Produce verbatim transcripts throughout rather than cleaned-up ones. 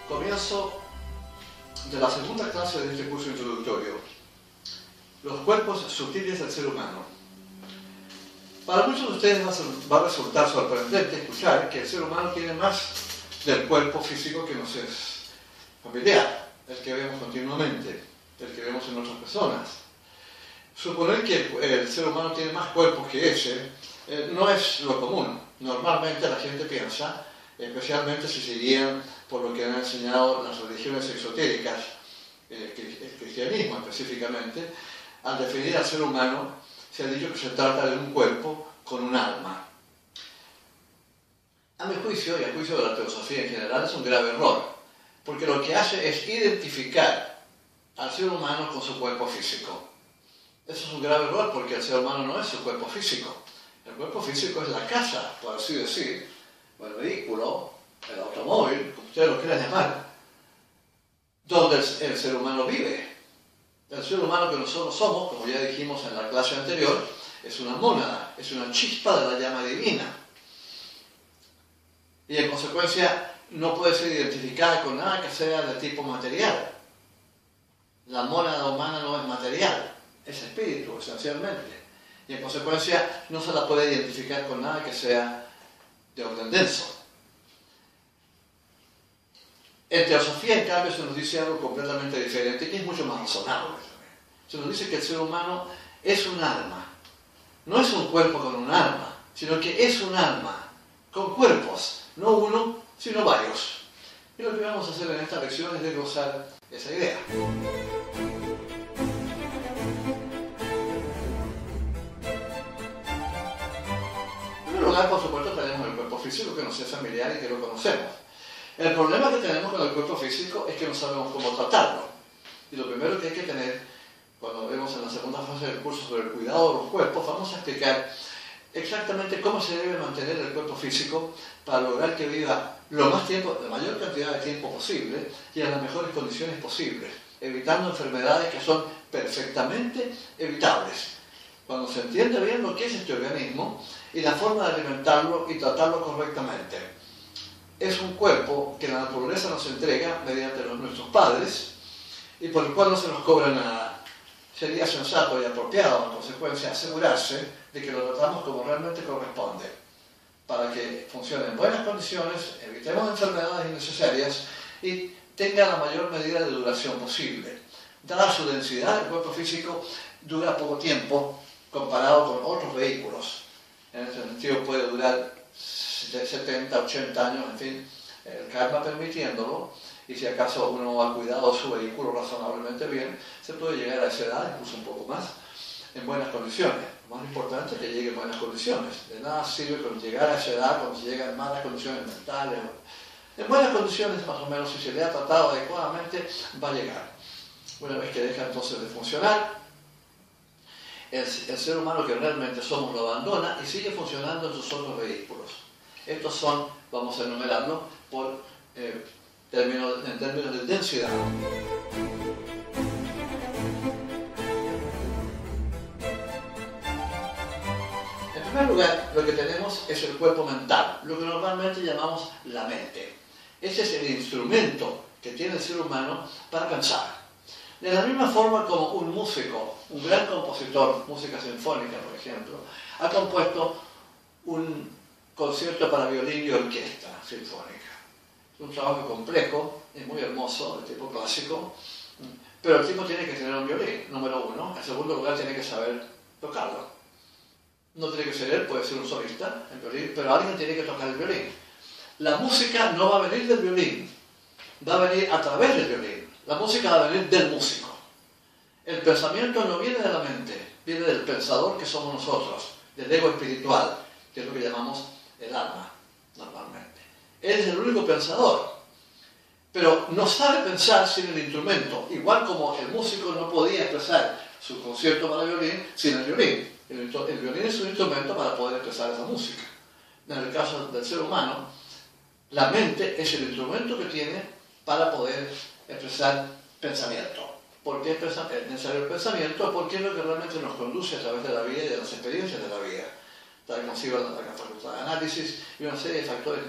Comienzo de la segunda clase de este curso introductorio, los cuerpos sutiles del ser humano. Para muchos de ustedes va a resultar sorprendente escuchar que el ser humano tiene más del cuerpo físico que nos es familiar, el que vemos continuamente, el que vemos en otras personas. Suponer que el ser humano tiene más cuerpos que ese eh, no es lo común. Normalmente la gente piensa, especialmente si se guían por lo que han enseñado las religiones exotéricas, eh, el cristianismo específicamente, al definir al ser humano se ha dicho que se trata de un cuerpo con un alma. A mi juicio y a juicio de la teosofía en general es un grave error, porque lo que hace es identificar al ser humano con su cuerpo físico. Eso es un grave error porque el ser humano no es su cuerpo físico. El cuerpo físico es la casa, por así decir, o el vehículo, el automóvil, como ustedes lo quieran llamar, donde el, el ser humano vive. El ser humano que nosotros somos, como ya dijimos en la clase anterior, es una mónada, es una chispa de la llama divina. Y en consecuencia no puede ser identificada con nada que sea de tipo material. La mónada humana no es material, es espíritu, esencialmente. Y en consecuencia no se la puede identificar con nada que sea de orden denso. En teosofía, en cambio, se nos dice algo completamente diferente, que es mucho más razonable. Se nos dice que el ser humano es un alma. No es un cuerpo con un alma, sino que es un alma, con cuerpos, no uno, sino varios. Y lo que vamos a hacer en esta lección es desglosar esa idea. En primer lugar, por supuesto, tenemos el cuerpo físico que nos es familiar y que lo conocemos. El problema que tenemos con el cuerpo físico es que no sabemos cómo tratarlo. Y lo primero que hay que tener, cuando vemos en la segunda fase del curso sobre el cuidado de los cuerpos, vamos a explicar exactamente cómo se debe mantener el cuerpo físico para lograr que viva lo más tiempo, la mayor cantidad de tiempo posible y en las mejores condiciones posibles, evitando enfermedades que son perfectamente evitables. Cuando se entiende bien lo que es este organismo y la forma de alimentarlo y tratarlo correctamente. Es un cuerpo que la naturaleza nos entrega mediante los, nuestros padres y por el cual no se nos cobra nada. Sería sensato y apropiado, en consecuencia, asegurarse de que lo tratamos como realmente corresponde, para que funcione en buenas condiciones, evitemos enfermedades innecesarias y tenga la mayor medida de duración posible. Dada su densidad, el cuerpo físico dura poco tiempo comparado con otros vehículos. En este sentido puede durar setenta, ochenta años, en fin, el karma permitiéndolo, y si acaso uno ha cuidado su vehículo razonablemente bien, se puede llegar a esa edad, incluso un poco más, en buenas condiciones. Lo más importante es que llegue en buenas condiciones. De nada sirve con llegar a esa edad cuando se llega en malas condiciones mentales. En buenas condiciones, más o menos, si se le ha tratado adecuadamente, va a llegar. Una vez que deja entonces de funcionar, el, el ser humano que realmente somos lo abandona y sigue funcionando en sus otros vehículos. Estos son, vamos a enumerarlo, por, eh, términos, en términos de densidad. En primer lugar, lo que tenemos es el cuerpo mental, lo que normalmente llamamos la mente. Ese es el instrumento que tiene el ser humano para pensar. De la misma forma como un músico, un gran compositor, música sinfónica, por ejemplo, ha compuesto un concierto para violín y orquesta sinfónica. Es un trabajo complejo, es muy hermoso, de tipo clásico, pero el tipo tiene que tener un violín, número uno. En segundo lugar, tiene que saber tocarlo. No tiene que ser él, puede ser un solista en violín, pero alguien tiene que tocar el violín. La música no va a venir del violín, va a venir a través del violín. La música va a venir del músico. El pensamiento no viene de la mente, viene del pensador que somos nosotros, del ego espiritual, que es lo que llamamos el alma, normalmente. Él es el único pensador, pero no sabe pensar sin el instrumento, igual como el músico no podía expresar su concierto para violín sin el violín. El, el violín es un instrumento para poder expresar esa música. En el caso del ser humano, la mente es el instrumento que tiene para poder expresar pensamiento. ¿Por qué es necesario el pensamiento? Porque es lo que realmente nos conduce a través de la vida y de las experiencias de la vida. Trae consigo la facultad de análisis y una serie de factores más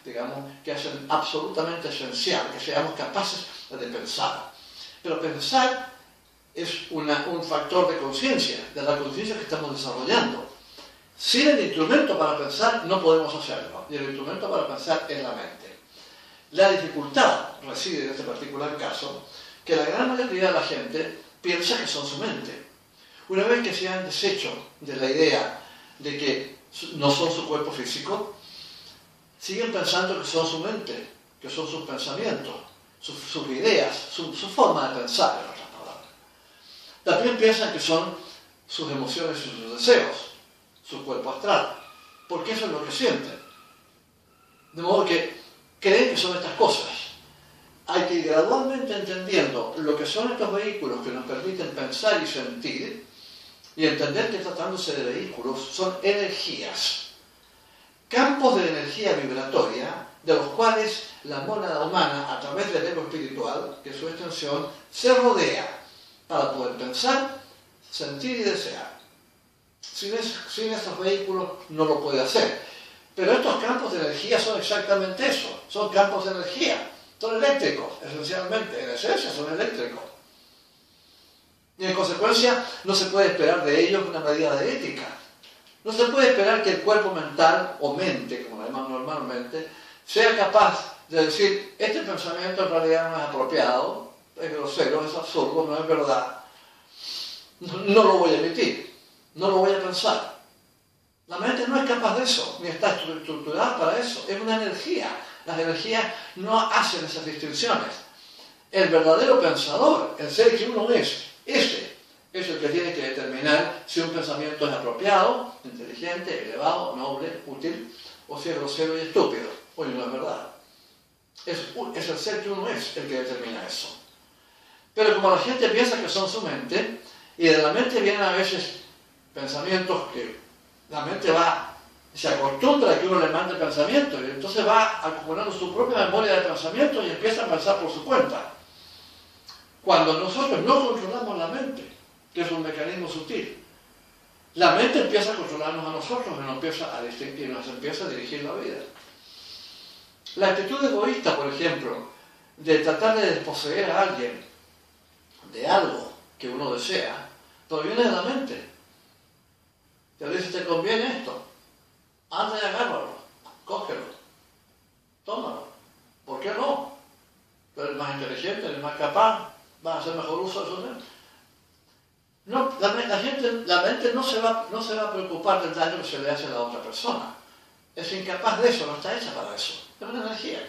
digamos, que es absolutamente esencial, que seamos capaces de pensar. Pero pensar es una, un factor de conciencia, de la conciencia que estamos desarrollando. Sin el instrumento para pensar no podemos hacerlo, y el instrumento para pensar es la mente. La dificultad reside en este particular caso, que la gran mayoría de la gente piensa que son su mente. Una vez que se han deshecho de la idea de que no son su cuerpo físico, siguen pensando que son su mente, que son sus pensamientos, sus, sus ideas, su, su forma de pensar, en otras palabras. También piensan que son sus emociones y sus deseos, su cuerpo astral, porque eso es lo que sienten. De modo que creen que son estas cosas. Hay que ir gradualmente entendiendo lo que son estos vehículos que nos permiten pensar y sentir, y entender que tratándose de vehículos son energías, campos de energía vibratoria, de los cuales la mónada humana, a través del ego espiritual, que es su extensión, se rodea para poder pensar, sentir y desear. Sin, es, sin esos vehículos no lo puede hacer. Pero estos campos de energía son exactamente eso, son campos de energía, son eléctricos, esencialmente, en esencia son eléctricos. Y en consecuencia no se puede esperar de ellos una medida de ética. No se puede esperar que el cuerpo mental, o mente, como lo llamamos normalmente, sea capaz de decir, este pensamiento en realidad no es apropiado, es grosero, es absurdo, no es verdad, no, no lo voy a emitir, no lo voy a pensar. La mente no es capaz de eso, ni está estructurada para eso, es una energía. Las energías no hacen esas distinciones. El verdadero pensador, el ser que uno es, ese es el que tiene que determinar si un pensamiento es apropiado, inteligente, elevado, noble, útil, o si es grosero y estúpido. Oye, no es verdad. Es, es el ser que uno es el que determina eso. Pero como la gente piensa que son su mente, y de la mente vienen a veces pensamientos que la mente va, se acostumbra a que uno le mande pensamientos, y entonces va acumulando su propia memoria de pensamientos y empieza a pensar por su cuenta. Cuando nosotros no controlamos la mente, que es un mecanismo sutil, la mente empieza a controlarnos a nosotros y nos empieza a, distinguir, nos empieza a dirigir la vida. La actitud egoísta, por ejemplo, de tratar de desposeer a alguien de algo que uno desea, proviene de la mente. Te dice, te conviene esto, anda y agárralo, cógelo, tómalo. ¿Por qué no? Tú eres más inteligente, eres más capaz, vas a hacer mejor uso de eso. No, la, la, gente, la mente no se, va, no se va a preocupar del daño que se le hace a la otra persona. Es incapaz de eso, no está hecha para eso. Es una energía.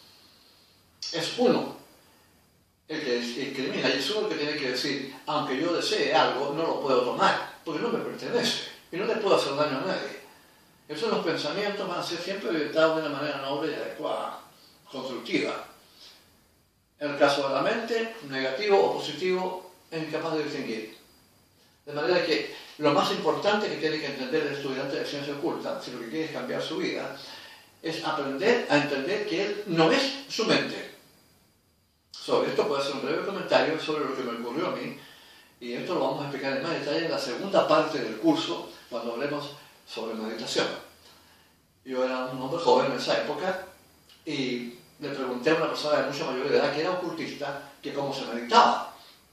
Es uno el que discrimina, y es uno el que tiene que decir, aunque yo desee algo, no lo puedo tomar, porque no me pertenece, y no le puedo hacer daño a nadie. Esos los pensamientos van a ser siempre orientados de una manera noble y adecuada, constructiva. En el caso de la mente, negativo o positivo, es incapaz de distinguir. De manera que lo más importante que tiene que entender el estudiante de ciencia oculta, si lo que quiere es cambiar su vida, es aprender a entender que él no es su mente. Sobre esto puedo hacer un breve comentario sobre lo que me ocurrió a mí, y esto lo vamos a explicar en más detalle en la segunda parte del curso, cuando hablemos sobre meditación. Yo era un hombre joven en esa época, y le pregunté a una persona de mucha mayor edad que era ocultista, que cómo se meditaba.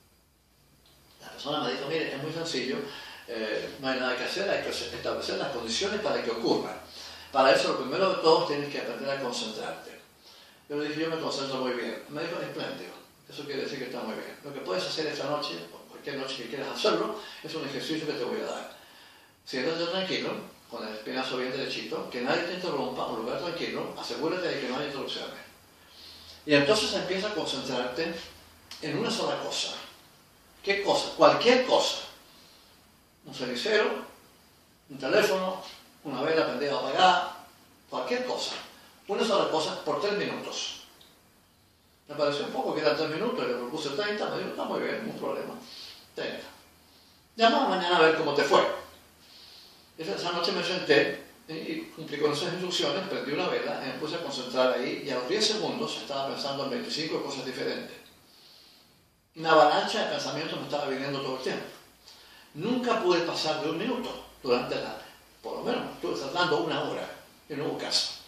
La persona me dijo, mire, es muy sencillo, eh, no hay nada que hacer, hay que establecer las condiciones para que ocurra. Para eso, lo primero de todo, tienes que aprender a concentrarte. Yo le dije, yo me concentro muy bien. Me dijo, espléndido, eso quiere decir que está muy bien. Lo que puedes hacer esta noche, o cualquier noche que quieras hacerlo, es un ejercicio que te voy a dar. Siéntate tranquilo, con el espinazo bien derechito, que nadie te interrumpa, un lugar tranquilo, asegúrate de que no haya interrupciones. Y entonces empieza a concentrarte en una sola cosa. ¿Qué cosa? Cualquier cosa. Un cenicero, un teléfono, una vela prendida o apagada, cualquier cosa. Una sola cosa por tres minutos. Me pareció un poco que eran tres minutos, le propuse treinta, me dijo, está muy bien, ningún problema. treinta. Llama mañana a ver cómo te fue. Esa noche me senté y cumplí con esas instrucciones, prendí una vela, me puse a concentrar ahí y a los diez segundos estaba pensando en veinticinco cosas diferentes. Una avalancha de pensamientos me estaba viniendo todo el tiempo. Nunca pude pasar de un minuto durante la, por lo menos estuve tratando una hora y no hubo caso.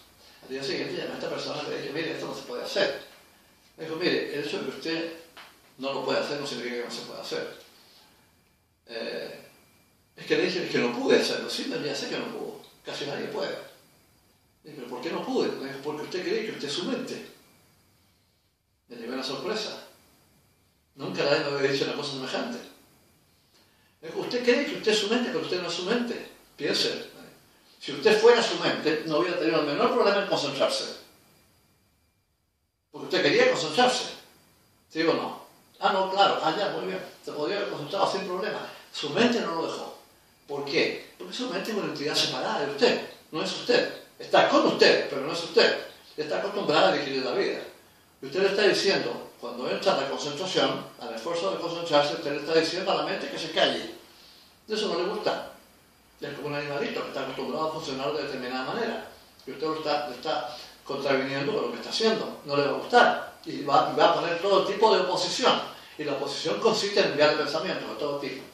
Al día siguiente llamé a esta persona y le dije, mire, esto no se puede hacer. Me dijo, mire, el hecho de que usted no lo puede hacer no significa que no se puede hacer. Eh, es que le dije que no pude hacerlo. Sí, ya sé que no pudo. Casi nadie puede. Le dije, pero ¿por qué no pude? Me dijo, porque usted cree que usted es su mente. Me llevé una sorpresa. Nunca nadie me había dicho una cosa semejante. Me dijo, usted cree que usted es su mente, pero usted no es su mente. Piense, si usted fuera su mente, no hubiera tenido el menor problema en concentrarse. Porque usted quería concentrarse. ¿Sí o no? Ah, no, claro, ah, ya, muy bien. Se podría haber concentrado sin problema. Su mente no lo dejó. ¿Por qué? Porque su mente es una entidad separada de usted. No es usted. Está con usted, pero no es usted. Está acostumbrada a dirigir la vida. Y usted le está diciendo, cuando entra a la concentración, al esfuerzo de concentrarse, usted le está diciendo a la mente que se calle. Eso no le gusta. Es como un animalito que está acostumbrado a funcionar de determinada manera. Y usted lo está, le está contraviniendo con lo que está haciendo. No le va a gustar. Y va, y va a poner todo tipo de oposición. Y la oposición consiste en enviar pensamientos de todo tipo.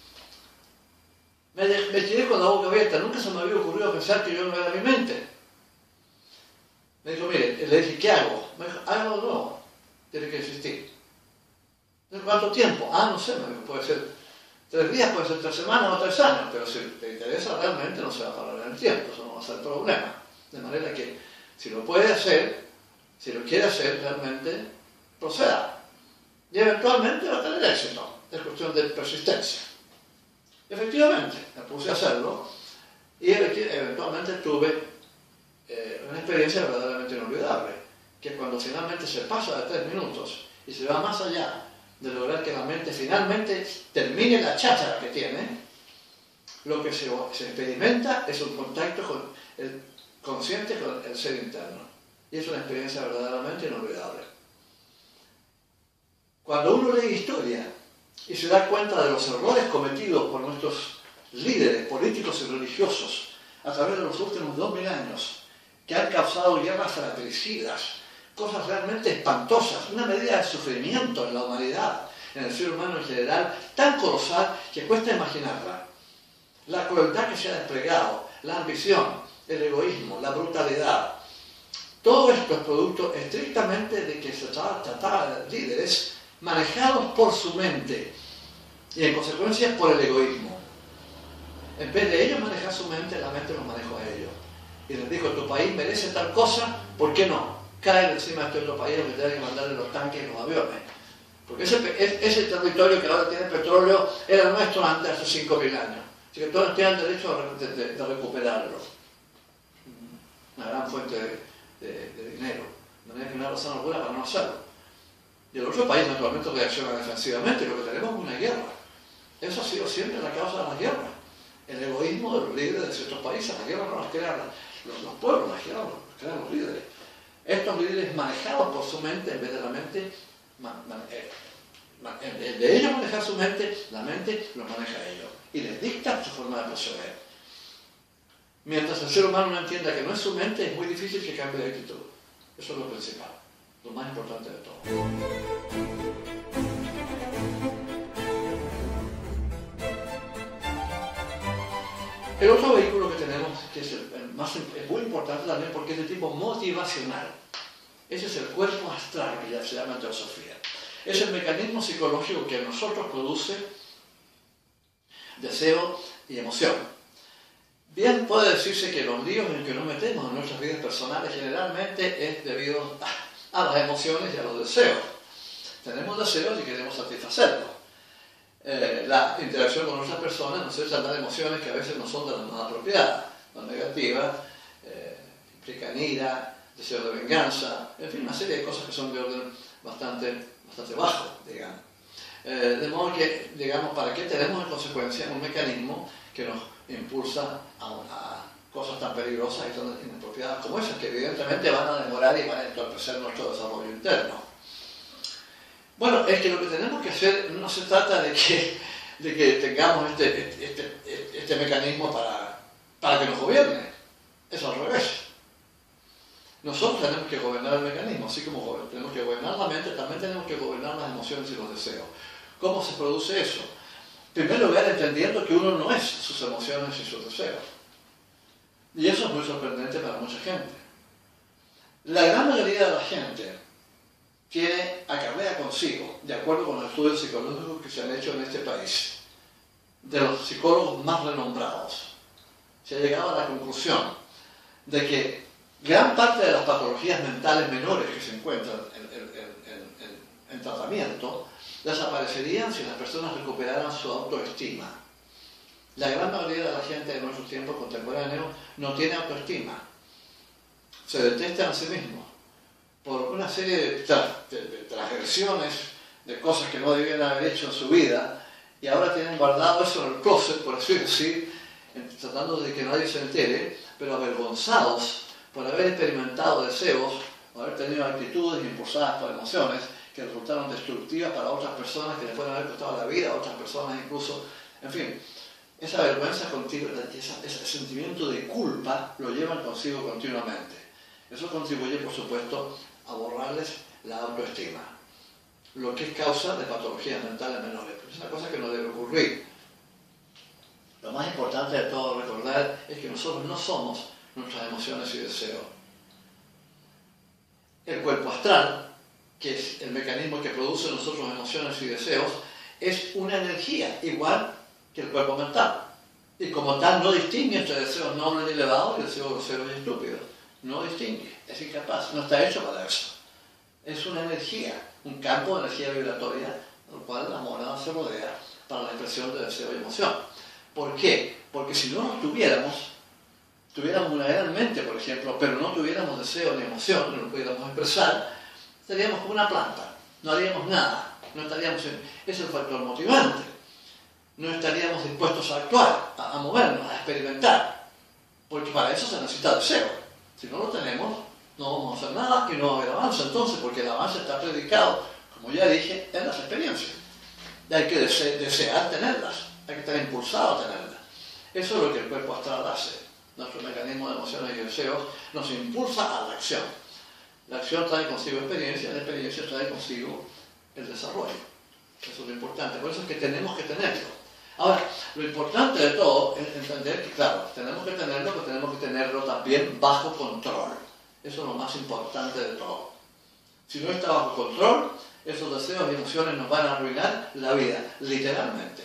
Me, de, me tiré con la boca abierta. Nunca se me había ocurrido pensar que yo no era mi mente. Me dijo, mire, le dije, ¿qué hago? Me dijo, hágalo de nuevo. Tiene que existir. ¿Cuánto tiempo? Ah, no sé, me dijo, puede ser tres días, puede ser tres semanas o tres años, pero si te interesa realmente no se va a parar en el tiempo, eso no va a ser problema. De manera que, si lo puede hacer, si lo quiere hacer, realmente proceda. Y eventualmente va a tener éxito. Es cuestión de persistencia. Efectivamente, me puse a hacerlo y eventualmente tuve eh, una experiencia verdaderamente inolvidable, que cuando finalmente se pasa de tres minutos y se va más allá de lograr que la mente finalmente termine la cháchara que tiene, lo que se, se experimenta es un contacto con el consciente con el ser interno. Y es una experiencia verdaderamente inolvidable. Cuando uno lee historia y se da cuenta de los errores cometidos por nuestros líderes políticos y religiosos a través de los últimos dos mil años, que han causado guerras fratricidas, cosas realmente espantosas, una medida de sufrimiento en la humanidad, en el ser humano en general, tan colosal que cuesta imaginarla. La crueldad que se ha desplegado, la ambición, el egoísmo, la brutalidad, todo esto es producto estrictamente de que se trataba de líderes manejados por su mente y en consecuencia por el egoísmo. En vez de ellos manejar su mente, la mente los manejó a ellos. Y les dijo, tu país merece tal cosa, ¿por qué no? Caen encima de este otro país que tienen que mandarle los tanques y los aviones. Porque ese, ese territorio que ahora tiene petróleo era nuestro antes, hace cinco mil años. Así que todos tienen derecho de, de, de recuperarlo. Una gran fuente de, de, de dinero. No hay una razón alguna para no hacerlo. Y el otro país naturalmente reacciona defensivamente, y lo que tenemos es una guerra. Eso ha sido siempre la causa de las guerras. El egoísmo de los líderes de ciertos países. Las guerras no las crean los, los pueblos, las guerras las crean los líderes. Estos líderes manejados por su mente, en vez de la mente, man, man, eh, man, en vez de ellos manejar su mente, la mente los maneja a ellos. Y les dicta su forma de proceder. Mientras el ser humano no entienda que no es su mente, es muy difícil que cambie de actitud. Eso es lo principal, lo más importante de todo. El otro vehículo que tenemos, que es, el, el más, es muy importante también porque es de tipo motivacional. Ese es el cuerpo astral, que ya se llama en teosofía. Es el mecanismo psicológico que en nosotros produce deseo y emoción. Bien puede decirse que los líos en que nos metemos en nuestras vidas personales generalmente es debido a, a las emociones y a los deseos. Tenemos deseos y queremos satisfacerlos. Eh, la interacción con otras personas nos hace dar emociones que a veces no son de las más apropiadas, las negativas, eh, implican ira, deseo de venganza, en fin, una serie de cosas que son de orden bastante, bastante bajo, digamos. Eh, de modo que, digamos, ¿para qué tenemos en consecuencia un mecanismo que nos impulsa a, a cosas tan peligrosas y tan inapropiadas como esas, que evidentemente van a demorar y van a entorpecer nuestro desarrollo interno? Bueno, es que lo que tenemos que hacer no se trata de que, de que tengamos este, este, este, este mecanismo para, para que nos gobierne. Es al revés. Nosotros tenemos que gobernar el mecanismo, así como tenemos que gobernar la mente, también tenemos que gobernar las emociones y los deseos. ¿Cómo se produce eso? En primer lugar, entendiendo que uno no es sus emociones y sus deseos. Y eso es muy sorprendente para mucha gente. La gran mayoría de la gente tiene, acarrea consigo, de acuerdo con los estudios psicológicos que se han hecho en este país, de los psicólogos más renombrados, se ha llegado a la conclusión de que gran parte de las patologías mentales menores que se encuentran en, en, en, en, en tratamiento desaparecerían si las personas recuperaran su autoestima. La gran mayoría de la gente de nuestros tiempos contemporáneos no tiene autoestima. Se detestan a sí mismos por una serie de, tra de, de transgresiones, de cosas que no debían haber hecho en su vida, y ahora tienen guardado eso en el closet, por así decir, tratando de que nadie se entere, pero avergonzados por haber experimentado deseos, o haber tenido actitudes impulsadas por emociones que resultaron destructivas para otras personas, que les pueden haber costado la vida a otras personas incluso. En fin, esa vergüenza contigo, esa, ese sentimiento de culpa lo llevan consigo continuamente. Eso contribuye, por supuesto, a borrarles la autoestima, lo que es causa de patologías mentales menores. Pero es una cosa que no debe ocurrir. Lo más importante de todo recordar es que nosotros no somos nuestras emociones y deseos. El cuerpo astral, que es el mecanismo que produce en nosotros emociones y deseos, es una energía igual que el cuerpo mental. Y como tal no distingue entre deseos nobles y elevados y deseos groseros y estúpidos. No distingue, es incapaz, no está hecho para eso. Es una energía, un campo de energía vibratoria, al cual la monada se rodea para la expresión de deseo y emoción. ¿Por qué? Porque si no nos tuviéramos, tuviéramos una gran mente, por ejemplo, pero no tuviéramos deseo ni emoción, no lo pudiéramos expresar, estaríamos como una planta, no haríamos nada, no estaríamos en, es el factor motivante, no estaríamos dispuestos a actuar, a, a movernos, a experimentar, porque para eso se necesita deseo. Si no lo tenemos, no vamos a hacer nada y no va a haber avance entonces, porque el avance está predicado, como ya dije, en las experiencias. Y hay que dese desear tenerlas, hay que estar impulsado a tenerlas. Eso es lo que el cuerpo astral hace. Nuestro mecanismo de emociones y deseos nos impulsa a la acción. La acción trae consigo experiencia, la experiencia trae consigo el desarrollo. Eso es lo importante, por eso es que tenemos que tenerlo. Ahora, lo importante de todo es entender que, claro, tenemos que tenerlo, pero tenemos que tenerlo también bajo control. Eso es lo más importante de todo. Si no está bajo control, esos deseos y emociones nos van a arruinar la vida, literalmente.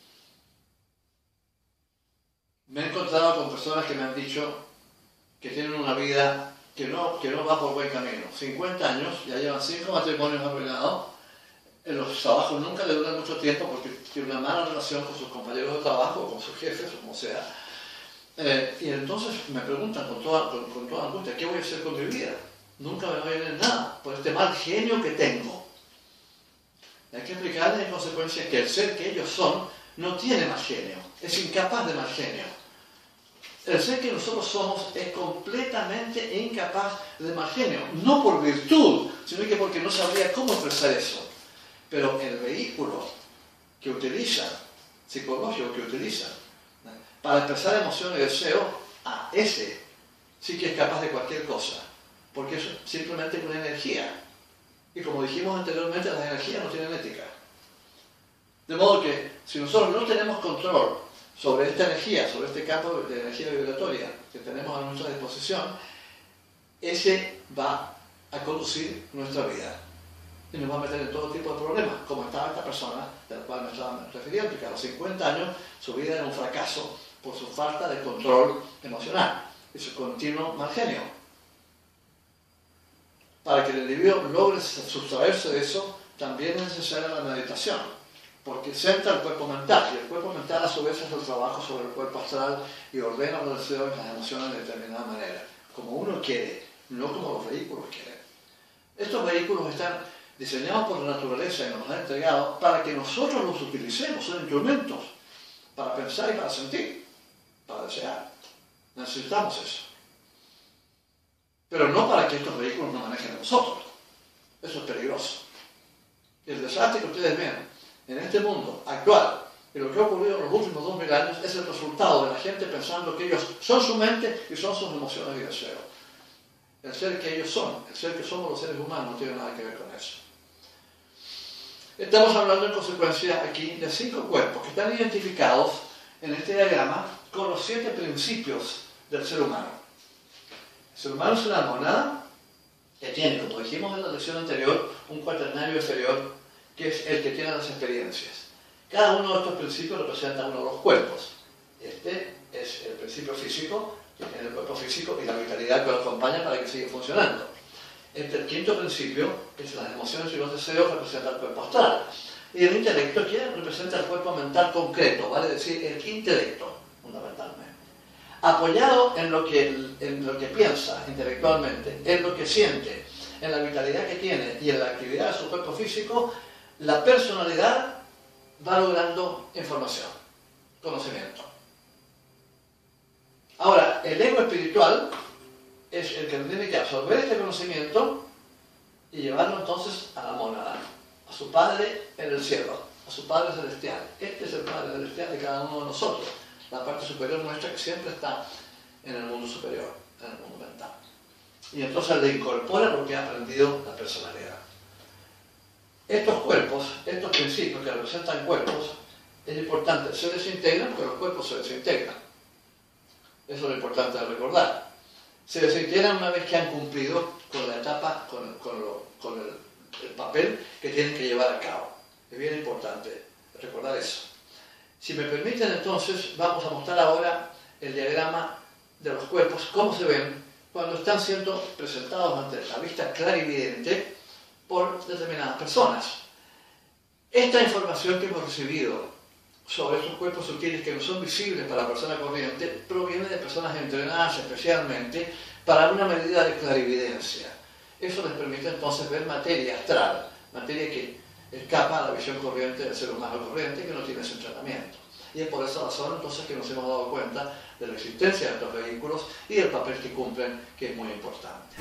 Me he encontrado con personas que me han dicho que tienen una vida que no, que no va por buen camino. cincuenta años, ya llevan cinco matrimonios arruinados. En los trabajos nunca le duran mucho tiempo porque tiene una mala relación con sus compañeros de trabajo, con sus jefes, o como sea. Eh, y entonces me preguntan con toda, con, con toda angustia, ¿qué voy a hacer con mi vida? Nunca me va a ir en nada por este mal genio que tengo. Y hay que explicarles en consecuencia que el ser que ellos son no tiene mal genio, es incapaz de mal genio. El ser que nosotros somos es completamente incapaz de mal genio, no por virtud, sino que porque no sabría cómo expresar eso. Pero el vehículo que utiliza, psicológico que utiliza, para expresar emoción y deseo, a ese sí que es capaz de cualquier cosa, porque es simplemente una energía. Y como dijimos anteriormente, las energías no tienen ética. De modo que, si nosotros no tenemos control sobre esta energía, sobre este campo de energía vibratoria que tenemos a nuestra disposición, ese va a conducir nuestra vida. Y nos va a meter en todo tipo de problemas, como estaba esta persona de la cual me estaba refiriendo, que a los cincuenta años su vida era un fracaso por su falta de control emocional y su continuo mal genio. Para que el individuo logre sustraerse de eso, también es necesaria la meditación, porque centra el cuerpo mental, y el cuerpo mental a su vez es el trabajo sobre el cuerpo astral y ordena los deseos y las emociones de determinada manera, como uno quiere, no como los vehículos quieren. Estos vehículos están diseñados por la naturaleza y nos los han entregado para que nosotros los utilicemos, son instrumentos para pensar y para sentir, para desear. Necesitamos eso. Pero no para que estos vehículos nos manejen a nosotros. Eso es peligroso. El desastre que ustedes ven en este mundo actual y lo que ha ocurrido en los últimos dos mil años es el resultado de la gente pensando que ellos son su mente y son sus emociones y deseos. El ser que ellos son, el ser que somos los seres humanos no tiene nada que ver con eso. Estamos hablando en consecuencia aquí de cinco cuerpos que están identificados en este diagrama con los siete principios del ser humano. El ser humano es una monada que tiene, como dijimos en la lección anterior, un cuaternario inferior que es el que tiene las experiencias. Cada uno de estos principios representa uno de los cuerpos. Este es el principio físico, que tiene el cuerpo físico y la vitalidad que lo acompaña para que siga funcionando. Este, el quinto principio, que es las emociones y los deseos, representa el cuerpo astral. Y el intelecto, que representa el cuerpo mental concreto, vale decir, el intelecto, fundamentalmente. Apoyado en lo que, en lo que piensa intelectualmente, en lo que siente, en la vitalidad que tiene y en la actividad de su cuerpo físico, la personalidad va logrando información, conocimiento. Ahora, el ego espiritual es el que tiene que absorber este conocimiento y llevarlo entonces a la mónada, a su Padre en el cielo, a su Padre celestial. Este es el Padre celestial de cada uno de nosotros, la parte superior nuestra que siempre está en el mundo superior, en el mundo mental. Y entonces le incorpora lo que ha aprendido la personalidad. Estos cuerpos, estos principios que representan cuerpos, es importante, se desintegran porque los cuerpos se desintegran. Eso es lo importante de recordar. Se desintegran una vez que han cumplido con la etapa, con, con, lo, con el, el papel que tienen que llevar a cabo. Es bien importante recordar eso. Si me permiten entonces, vamos a mostrar ahora el diagrama de los cuerpos, cómo se ven cuando están siendo presentados ante la vista clarividente por determinadas personas. Esta información que hemos recibido sobre estos cuerpos sutiles que no son visibles para la persona corriente proviene de personas entrenadas especialmente para una medida de clarividencia. Eso les permite entonces ver materia astral, materia que escapa a la visión corriente del ser humano corriente que no tiene ese entrenamiento. Y es por esa razón entonces que nos hemos dado cuenta de la existencia de estos vehículos y del papel que cumplen, que es muy importante.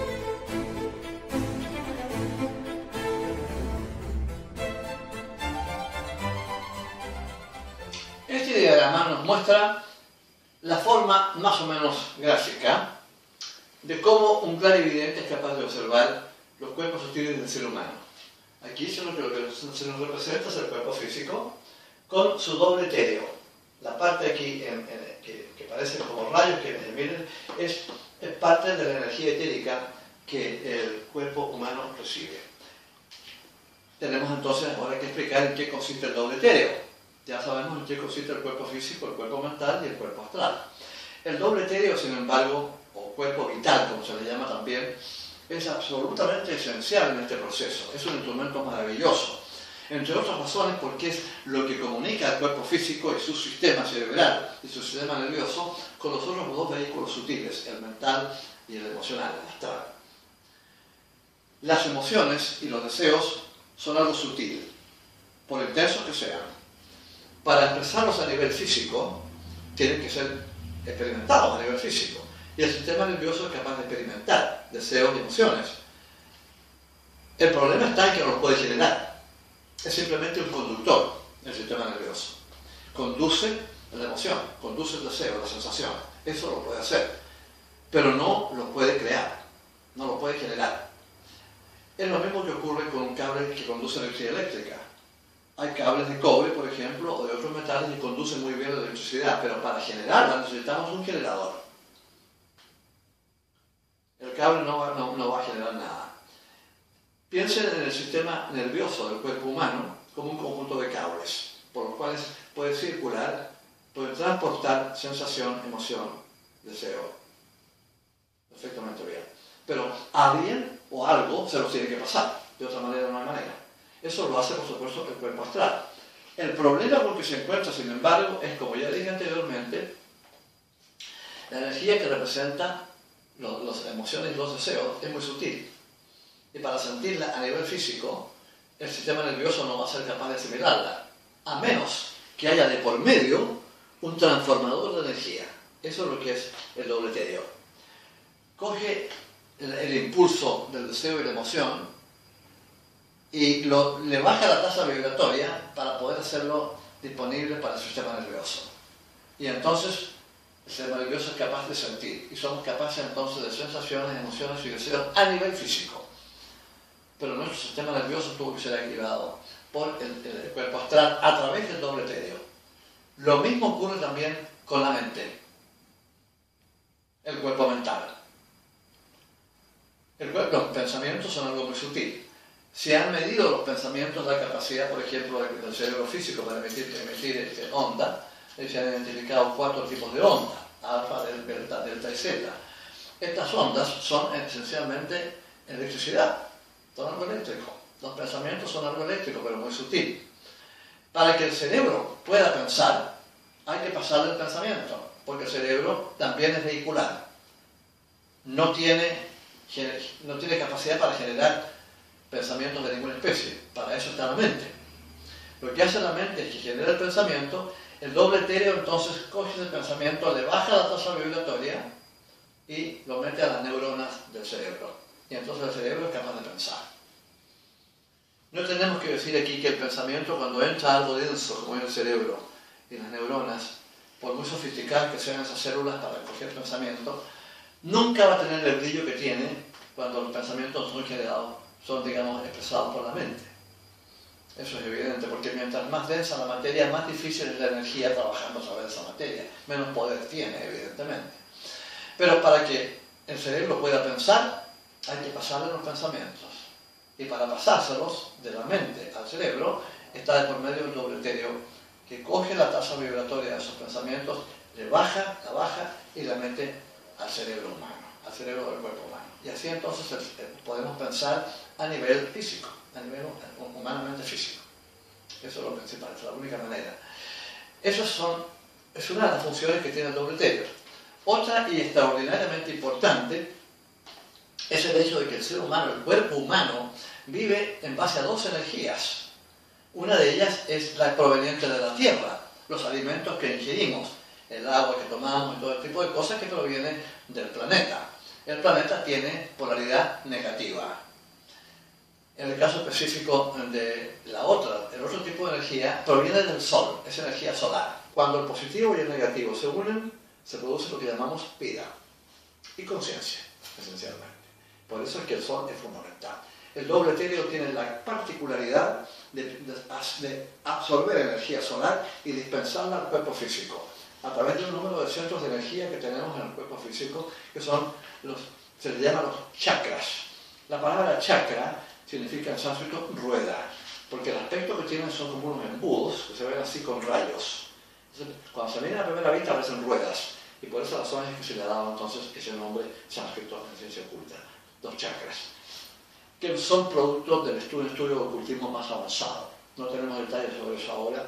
Este diagrama nos muestra la forma más o menos gráfica de cómo un clarividente es capaz de observar los cuerpos sutiles del ser humano. Aquí se nos, lo que se nos representa es el cuerpo físico con su doble etéreo. La parte aquí en, en, que, que parece como rayos que miren es, es parte de la energía etérica que el cuerpo humano recibe. Tenemos entonces ahora que explicar en qué consiste el doble etéreo. Ya sabemos en qué consiste el cuerpo físico, el cuerpo mental y el cuerpo astral. El doble etéreo, sin embargo, o cuerpo vital, como se le llama también, es absolutamente esencial en este proceso. Es un instrumento maravilloso. Entre otras razones porque es lo que comunica al cuerpo físico y su sistema cerebral y su sistema nervioso con los otros dos vehículos sutiles, el mental y el emocional, el astral. Las emociones y los deseos son algo sutil, por intensos que sean. Para expresarlos a nivel físico, tienen que ser experimentados a nivel físico. Y el sistema nervioso es capaz de experimentar deseos y emociones. El problema está en que no los puede generar. Es simplemente un conductor, el sistema nervioso. Conduce la emoción, conduce el deseo, la sensación. Eso lo puede hacer. Pero no lo puede crear, no lo puede generar. Es lo mismo que ocurre con un cable que conduce energía eléctrica. Hay cables de cobre, por ejemplo, o de otros metales que conducen muy bien la electricidad, pero para generarla necesitamos un generador. El cable no va, no, no va a generar nada. Piensen en el sistema nervioso del cuerpo humano como un conjunto de cables, por los cuales puede circular, puede transportar sensación, emoción, deseo. Perfectamente bien. Pero alguien o algo se los tiene que pasar, de otra manera no hay manera. Eso lo hace, por supuesto, el cuerpo astral. El problema con que se encuentra, sin embargo, es, como ya dije anteriormente, la energía que representa los, las emociones y los deseos es muy sutil. Y para sentirla a nivel físico, el sistema nervioso no va a ser capaz de asimilarla, a menos que haya de por medio un transformador de energía. Eso es lo que es el doble etéreo. Coge el, el impulso del deseo y la emoción y lo, le baja la tasa vibratoria para poder hacerlo disponible para el sistema nervioso. Y entonces el sistema nervioso es capaz de sentir, y somos capaces entonces de sensaciones, emociones y deseos a nivel físico. Pero nuestro sistema nervioso tuvo que ser activado por el, el cuerpo astral a través del doble etéreo. Lo mismo ocurre también con la mente, el cuerpo mental. El cuerpo, los pensamientos son algo muy sutil. Se han medido los pensamientos, la capacidad, por ejemplo, del cerebro físico para emitir, emitir este, onda, y se han identificado cuatro tipos de onda, alfa, delta, delta y zeta. Estas ondas son esencialmente electricidad, son algo eléctrico. Los pensamientos son algo eléctrico, pero muy sutil. Para que el cerebro pueda pensar, hay que pasarle el pensamiento, porque el cerebro también es vehicular. No tiene, no tiene capacidad para generar pensamientos de ninguna especie. Para eso está la mente. Lo que hace la mente es que genera el pensamiento, el doble etéreo entonces coge ese pensamiento, le baja la tasa vibratoria y lo mete a las neuronas del cerebro. Y entonces el cerebro es capaz de pensar. No tenemos que decir aquí que el pensamiento, cuando entra algo denso como es el cerebro y las neuronas, por muy sofisticadas que sean esas células para coger pensamiento, nunca va a tener el brillo que tiene cuando los pensamientos son generados, son, digamos, expresados por la mente. Eso es evidente, porque mientras más densa la materia, más difícil es la energía trabajando sobre esa materia. Menos poder tiene, evidentemente. Pero para que el cerebro pueda pensar, hay que pasarle los pensamientos. Y para pasárselos de la mente al cerebro, está de por medio el doble etéreo, que coge la tasa vibratoria de esos pensamientos, le baja, la baja y la mete al cerebro humano, al cerebro del cuerpo humano. Y así entonces podemos pensar a nivel físico, a nivel humanamente físico. Eso es lo principal, es la única manera. Esas son, es una de las funciones que tiene el doble etéreo. Otra y extraordinariamente importante es el hecho de que el ser humano, el cuerpo humano, vive en base a dos energías. Una de ellas es la proveniente de la tierra, los alimentos que ingerimos, el agua que tomamos y todo el tipo de cosas que provienen del planeta. El planeta tiene polaridad negativa. En el caso específico de la otra, el otro tipo de energía proviene del Sol, es energía solar. Cuando el positivo y el negativo se unen, se produce lo que llamamos vida y conciencia, esencialmente. Por eso es que el Sol es fundamental. El doble etéreo tiene la particularidad de, de, de absorber energía solar y dispensarla al cuerpo físico, a través de un número de centros de energía que tenemos en el cuerpo físico, que son los, se les llama los chakras. La palabra chakra significa en sánscrito rueda, porque el aspecto que tienen son como unos embudos que se ven así con rayos. Entonces, cuando se miran a primera vista aparecen ruedas, y por esa razón es que se le ha dado entonces ese nombre sánscrito en ciencia oculta, los chakras, que son productos del estudio, estudio de ocultismo más avanzado. No tenemos detalles sobre eso ahora,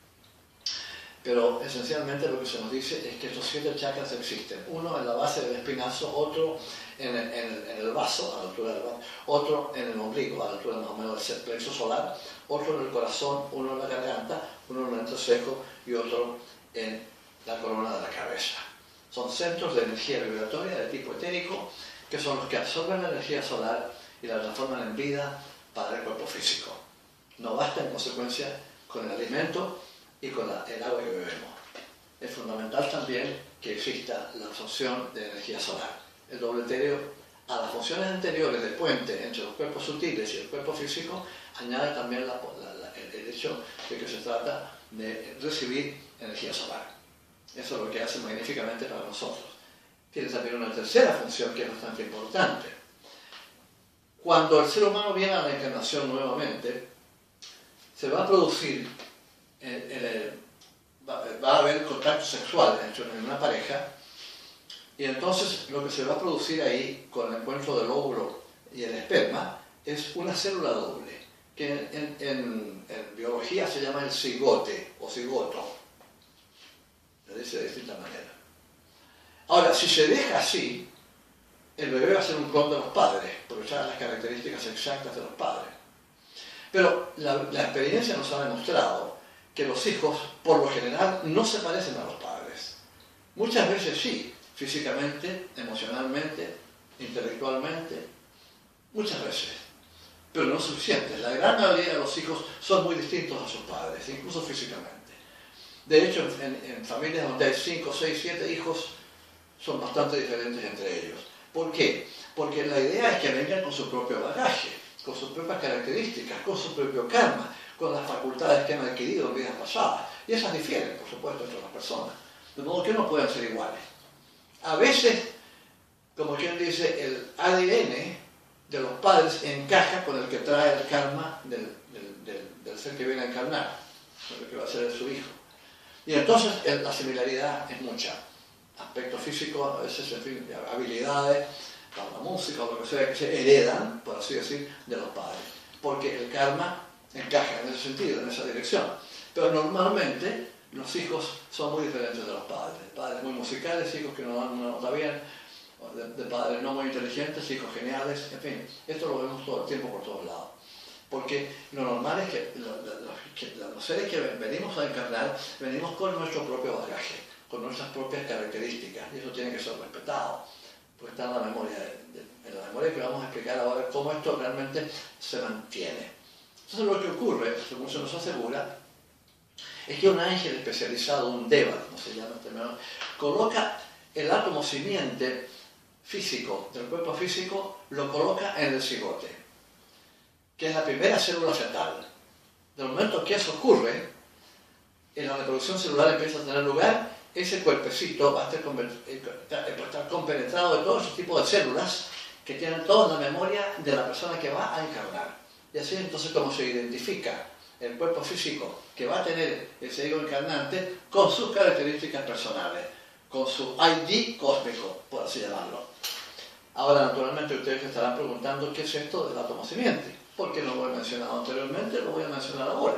pero esencialmente lo que se nos dice es que estos siete chakras existen. Uno en la base del espinazo, otro en el, en el, en el vaso, a la altura del vaso, otro en el ombligo, a la altura más o menos del plexo solar, otro en el corazón, uno en la garganta, uno en el entrecejo y otro en la corona de la cabeza. Son centros de energía vibratoria de tipo etérico que son los que absorben la energía solar y la transforman en vida para el cuerpo físico. No basta en consecuencia con el alimento y con la, el agua que bebemos. Es fundamental también que exista la absorción de energía solar. El doble etéreo, a las funciones anteriores del puente entre los cuerpos sutiles y el cuerpo físico, añade también la, la, la, el, el hecho de que se trata de recibir energía solar. Eso es lo que hace magníficamente para nosotros. Tiene también una tercera función que es bastante importante. Cuando el ser humano viene a la encarnación nuevamente, se va a producir, en, en el, va, va a haber contacto sexual entre una pareja, y entonces lo que se va a producir ahí con el encuentro del óvulo y el esperma es una célula doble, que en, en, en biología se llama el cigote o cigoto. Se dice de distinta manera. Ahora, si se deja así, el bebé va a ser un clon de los padres, porque trae las características exactas de los padres. Pero la, la experiencia nos ha demostrado que los hijos, por lo general, no se parecen a los padres. Muchas veces sí, físicamente, emocionalmente, intelectualmente, muchas veces, pero no suficientes. La gran mayoría de los hijos son muy distintos a sus padres, incluso físicamente. De hecho, en, en familias donde hay cinco, seis, siete hijos, son bastante diferentes entre ellos. ¿Por qué? Porque la idea es que vengan con su propio bagaje, con sus propias características, con su propio karma, con las facultades que han adquirido en vidas pasadas. Y esas difieren, por supuesto, entre las personas. De modo que no pueden ser iguales. A veces, como quien dice, el A D N de los padres encaja con el que trae el karma del, del, del, del ser que viene a encarnar, el que va a ser su hijo. Y entonces la similaridad es mucha. Aspectos físicos, a veces, en fin, habilidades para la música o lo que sea, que se heredan, por así decir, de los padres. Porque el karma encaja en ese sentido, en esa dirección. Pero normalmente los hijos son muy diferentes de los padres. Padres muy musicales, hijos que no dan una nota bien, de, de padres no muy inteligentes, hijos geniales, en fin. Esto lo vemos todo el tiempo por todos lados. Porque lo normal es que los, los, que los seres que venimos a encarnar, venimos con nuestro propio bagaje, con nuestras propias características, y eso tiene que ser respetado, porque está en la memoria, de, de, en la memoria que vamos a explicar ahora cómo esto realmente se mantiene. Entonces lo que ocurre, según se nos asegura, es que un ángel especializado, un deva, como se llama este menor, coloca el átomo simiente físico del cuerpo físico, lo coloca en el cigote, que es la primera célula fetal. Del momento que eso ocurre, en la reproducción celular empieza a tener lugar, ese cuerpecito va a estar, va a estar compenetrado de todo ese tipo de células que tienen toda la memoria de la persona que va a encarnar. Y así es entonces como se identifica el cuerpo físico que va a tener ese ego encarnante con sus características personales, con su I D cósmico, por así llamarlo. Ahora, naturalmente, ustedes se estarán preguntando qué es esto del átomo simiente. ¿Por qué no lo he mencionado anteriormente? Lo voy a mencionar ahora.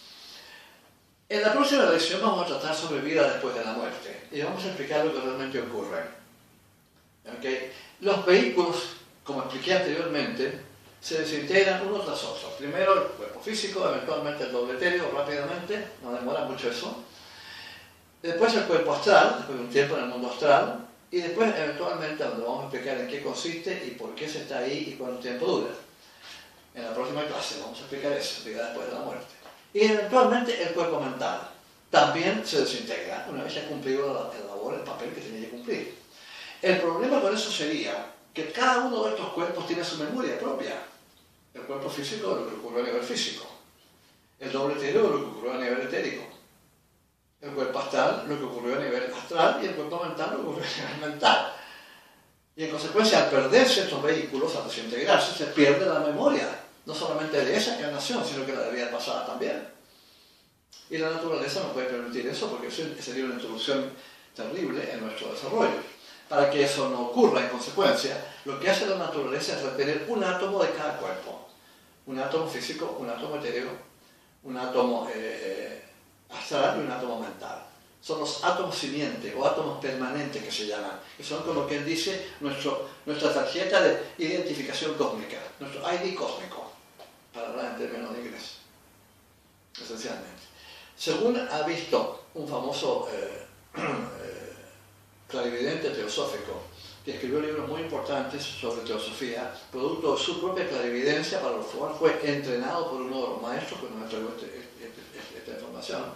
En la próxima lección vamos a tratar sobre vida después de la muerte y vamos a explicar lo que realmente ocurre. ¿Okay? Los vehículos, como expliqué anteriormente, se desintegran uno tras otro. Primero el cuerpo físico, eventualmente el doble etéreo, rápidamente, no demora mucho eso. Después el cuerpo astral, después de un tiempo en el mundo astral, y después eventualmente donde vamos a explicar en qué consiste y por qué se está ahí y cuánto tiempo dura. En la próxima clase vamos a explicar eso, vida después de la muerte. Y eventualmente el cuerpo mental también se desintegra una vez ya cumplido la, la labor, el papel que tenía que cumplir. El problema con eso sería que cada uno de estos cuerpos tiene su memoria propia. El cuerpo físico de lo que ocurrió a nivel físico, el doble etéreo de lo que ocurrió a nivel etérico, el cuerpo astral lo que ocurrió a nivel astral y el cuerpo mental lo que ocurrió a nivel mental. Y en consecuencia, al perderse estos vehículos, al desintegrarse, se pierde la memoria, no solamente de esa encarnación, sino que la de vida pasada también. Y la naturaleza no puede permitir eso porque eso sería una introducción terrible en nuestro desarrollo. Para que eso no ocurra en consecuencia, lo que hace la naturaleza es retener un átomo de cada cuerpo. Un átomo físico, un átomo etéreo, un átomo eh, astral y un átomo mental. Son los átomos simiente o átomos permanentes que se llaman, que son como quien dice nuestro, nuestra tarjeta de identificación cósmica, nuestro I D cósmico, para hablar en términos de inglés, esencialmente. Según ha visto un famoso eh, eh, clarividente teosófico, que escribió libros muy importantes sobre teosofía, producto de su propia clarividencia, para lo cual fue entrenado por uno de los maestros que nos entregó este, este, esta información.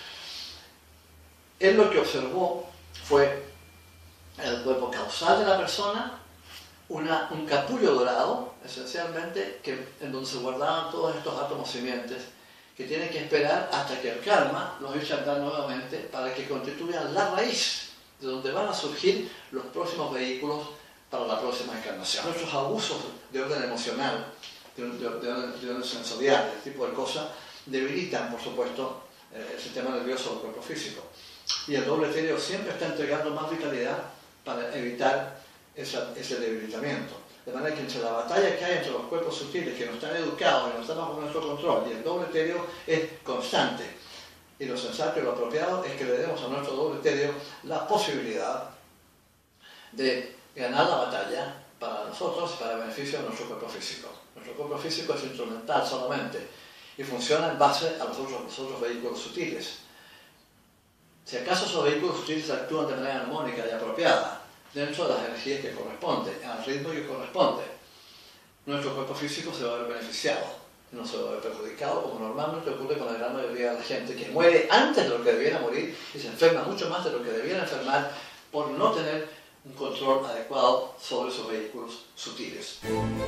Él lo que observó fue el cuerpo causal de la persona, una, un capullo dorado, esencialmente, que, en donde se guardaban todos estos átomos simientes, que tienen que esperar hasta que el karma los eche a andar nuevamente para que constituyan la raíz de donde van a surgir los próximos vehículos para la próxima encarnación. Nuestros abusos de orden emocional, de, de, de, de orden sensorial, este tipo de cosas, debilitan, por supuesto, el sistema nervioso del cuerpo físico. Y el doble etéreo siempre está entregando más vitalidad para evitar esa, ese debilitamiento. De manera que entre la batalla que hay entre los cuerpos sutiles que no están educados y no están bajo nuestro control y el doble etéreo es constante. Y lo sensato y lo apropiado es que le demos a nuestro doble etéreo la posibilidad de ganar la batalla para nosotros y para el beneficio de nuestro cuerpo físico. Nuestro cuerpo físico es instrumental solamente y funciona en base a los otros, los otros vehículos sutiles. Si acaso esos vehículos sutiles actúan de manera armónica y apropiada, dentro de las energías que corresponden, al ritmo que corresponde, nuestro cuerpo físico se va a ver beneficiado, no se va a ver perjudicado, como normalmente ocurre con la gran mayoría de la gente, que muere antes de lo que debiera morir y se enferma mucho más de lo que debiera enfermar por no tener un control adecuado sobre esos vehículos sutiles.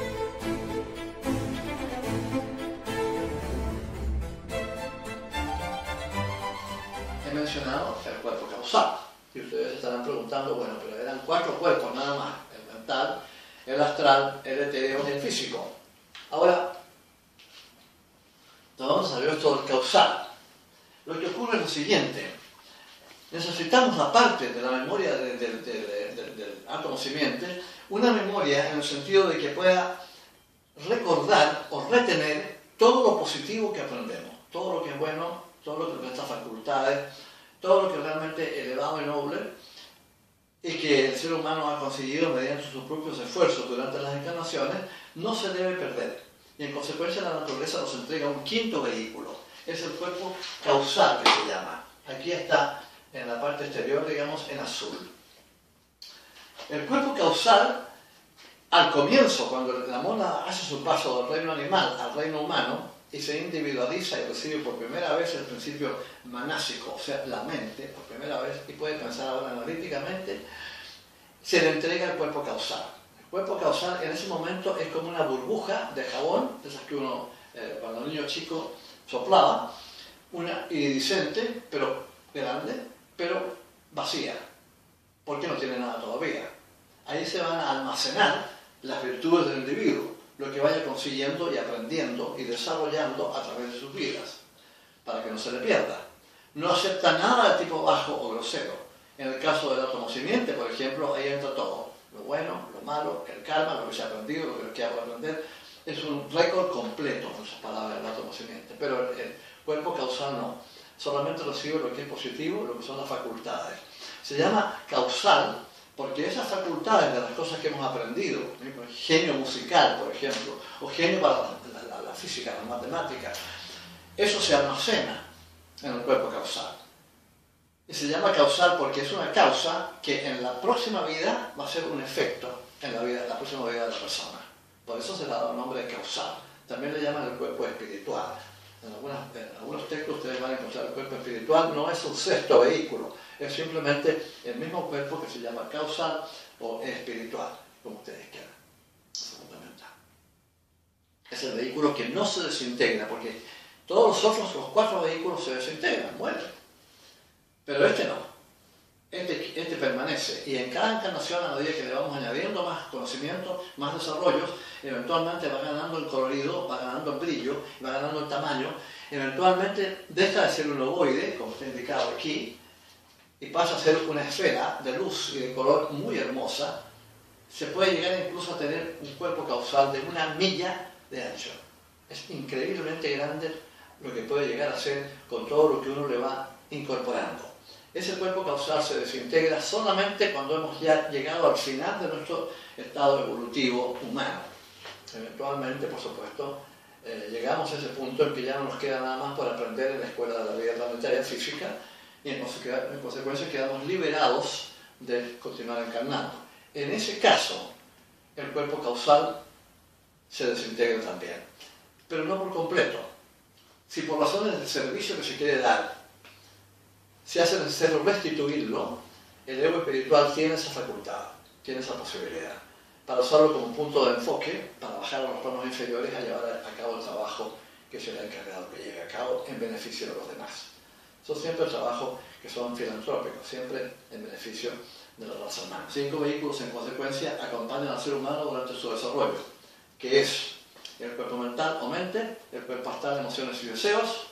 He mencionado el cuerpo causal. Y ustedes estarán preguntando, bueno, pero eran cuatro cuerpos nada más, el mental, el astral, el etéreo y el físico. Ahora, vamos a ver esto del causal. Lo que ocurre es lo siguiente. Necesitamos, aparte de la memoria de, de, de, de, de, del átomo simiente, una memoria en el sentido de que pueda recordar o retener todo lo positivo que aprendemos, todo lo que es bueno, todo lo que nuestras facultades, todo lo que realmente es elevado y noble y que el ser humano ha conseguido mediante sus propios esfuerzos durante las encarnaciones, no se debe perder. Y en consecuencia la naturaleza nos entrega un quinto vehículo, es el cuerpo causal que se llama. Aquí está en la parte exterior, digamos, en azul. El cuerpo causal, al comienzo, cuando la mona hace su paso del reino animal al reino humano y se individualiza y recibe por primera vez el principio manásico, o sea, la mente, por primera vez, y puede pensar ahora analíticamente, se le entrega el cuerpo causal. El cuerpo causal en ese momento es como una burbuja de jabón, de esas que uno, eh, cuando el niño chico soplaba, una iridiscente, pero grande, pero vacía, porque no tiene nada todavía. Ahí se van a almacenar las virtudes del individuo, lo que vaya consiguiendo y aprendiendo y desarrollando a través de sus vidas, para que no se le pierda. No acepta nada de tipo bajo o grosero. En el caso del átomo simiente, por ejemplo, ahí entra todo. Lo bueno, lo malo, el karma, lo que se ha aprendido, lo que queda por aprender. Es un récord completo, en esas palabras, del átomo simiente. Pero el, el cuerpo causal no. Solamente recibe lo que es positivo, lo que son las facultades. Se llama causal porque esas facultades de las cosas que hemos aprendido, ¿sí? Genio musical, por ejemplo, o genio para la, la, la física, la matemática, eso se almacena en el cuerpo causal. Y se llama causal porque es una causa que en la próxima vida va a ser un efecto en la, vida, en la próxima vida de la persona. Por eso se le ha dado el nombre de causal. También le llaman el cuerpo espiritual. En, algunas, en algunos textos ustedes van a encontrar el cuerpo espiritual, no es un sexto vehículo, es simplemente el mismo cuerpo que se llama causal o espiritual, como ustedes quieran. Es fundamental. Es el vehículo que no se desintegra, porque todos los otros, los cuatro vehículos se desintegran, mueren. Pero este no. Este, este permanece. Y en cada encarnación, a medida que le vamos añadiendo más conocimiento, más desarrollos, eventualmente va ganando el colorido, va ganando el brillo, va ganando el tamaño. Eventualmente deja de ser un ovoide, como está indicado aquí, y pasa a ser una esfera de luz y de color muy hermosa. Se puede llegar incluso a tener un cuerpo causal de una milla de ancho. Es increíblemente grande lo que puede llegar a ser con todo lo que uno le va incorporando. Ese cuerpo causal se desintegra solamente cuando hemos ya llegado al final de nuestro estado evolutivo humano. Eventualmente, por supuesto, eh, llegamos a ese punto en que ya no nos queda nada más por aprender en la escuela de la vida planetaria física y en, en consecuencia quedamos liberados de continuar encarnando. En ese caso, el cuerpo causal se desintegra también, pero no por completo. Si por razones del servicio que se quiere dar se hace necesario restituirlo, el ego espiritual tiene esa facultad, tiene esa posibilidad, para usarlo como punto de enfoque, para bajar a los planos inferiores a llevar a cabo el trabajo que se le ha encargado que lleve a cabo en beneficio de los demás. Son siempre trabajos que son filantrópicos, siempre en beneficio de la raza humana. Cinco vehículos, en consecuencia, acompañan al ser humano durante su desarrollo, que es el cuerpo mental o mente, el cuerpo astral, emociones y deseos,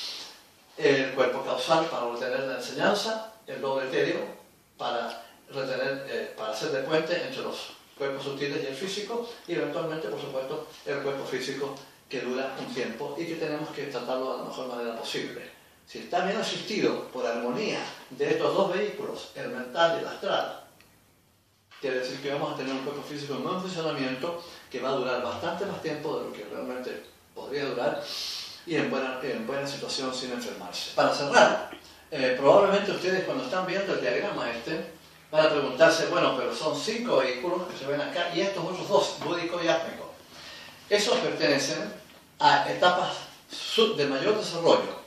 el cuerpo causal para retener la enseñanza, el doble etéreo para, retener, eh, para hacer de puente entre los cuerpos sutiles y el físico, y eventualmente, por supuesto, el cuerpo físico que dura un tiempo y que tenemos que tratarlo de la mejor manera posible. Si está bien asistido por armonía de estos dos vehículos, el mental y el astral, quiere decir que vamos a tener un cuerpo físico en buen funcionamiento que va a durar bastante más tiempo de lo que realmente podría durar y en buena, en buena situación sin enfermarse. Para cerrar, eh, probablemente ustedes cuando están viendo el diagrama este van a preguntarse, bueno, pero son cinco vehículos que se ven acá y estos otros dos, búdico y átmico. Esos pertenecen a etapas de mayor desarrollo.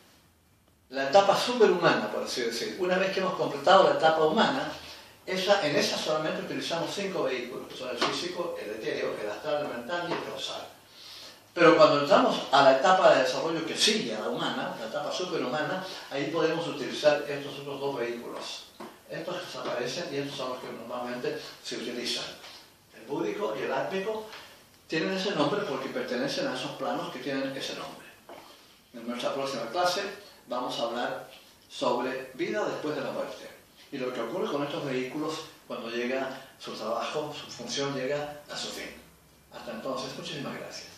La etapa superhumana, por así decir. Una vez que hemos completado la etapa humana, esa, en esa solamente utilizamos cinco vehículos, que son el físico, el etéreo, el astral, el mental y el causal. Pero cuando entramos a la etapa de desarrollo que sigue a la humana, la etapa superhumana, ahí podemos utilizar estos otros dos vehículos. Estos desaparecen y estos son los que normalmente se utilizan. búdico y el átmico tienen ese nombre porque pertenecen a esos planos que tienen ese nombre. En nuestra próxima clase vamos a hablar sobre vida después de la muerte y lo que ocurre con estos vehículos cuando llega su trabajo, su función llega a su fin. Hasta entonces, muchísimas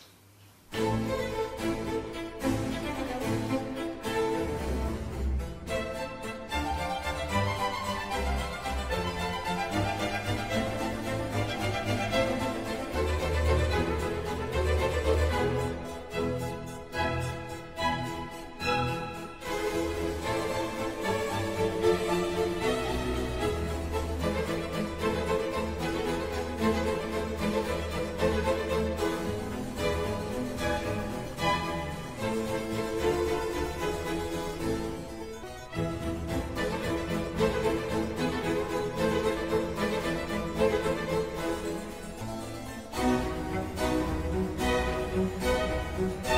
gracias. Thank you.